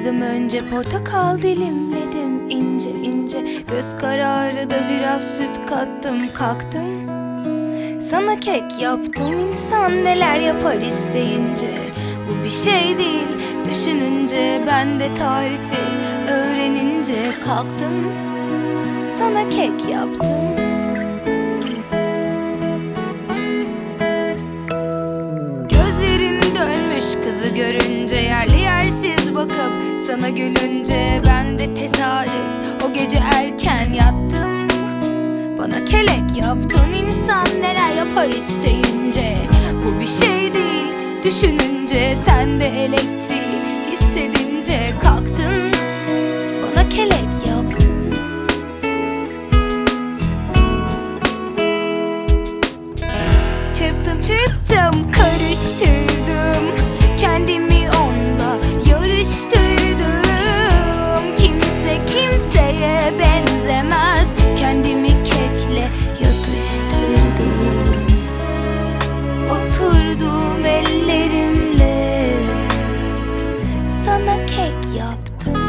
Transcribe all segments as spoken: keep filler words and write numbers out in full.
Isırdım önce, portakal dilimledim ince ince. Göz kararı da biraz süt kattım, kalktım. Sana kek yaptım, insan neler yapar isteyince. Bu bir şey değil, düşününce, ben de tarifi öğrenince kalktım. Sana kek yaptım. Gözlerin dönmüş kızı görünce, yerli yersiz bakıp sana gülünce, ben de tesadüf o gece erken yattım. Bana kelek yaptın, insan neler yapar isteyince. Bu bir şey değil, düşününce, sen de elektriği hissedince kalktın. Bana kelek yaptın. Çırptım çırptım karıştırdım, kendimi onunla yarıştırdım. Kimse kimseye benzemez, kendimi kekle yatıştırdım. Oturdum ellerimle, sana kek yaptım.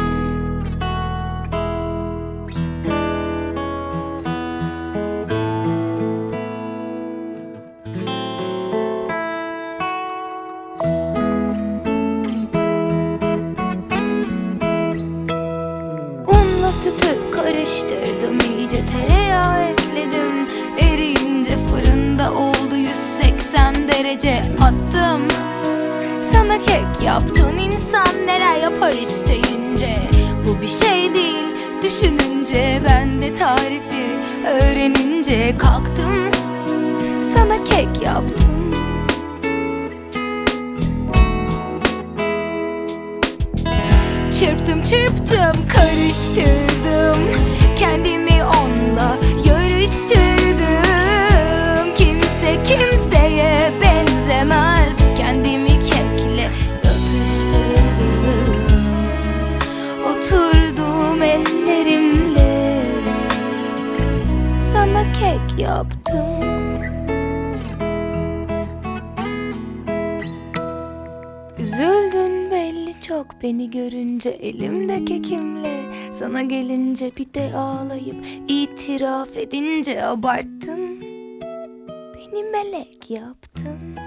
Unla sütü karıştırdım, iyice tereyağı ekledim. Eriyince fırında oldu yüz seksen derece attım. Sana kek yaptın, insan neler yapar isteyince. Bu bir şey değil, düşününce, ben de tarifi öğrenince kalktım. Sana kek yaptım. Çırptım çırptım karıştırdım, kendimi onunla yarıştırdım. Kimse kimseye benzemez, kendimi kekle yatıştırdım. Oturdum ellerimle, sana kek yaptım. Üzüldün belli çok beni görünce, elimde kekimle sana gelince. Bir de ağlayıp itiraf edince abarttın, beni melek yaptın.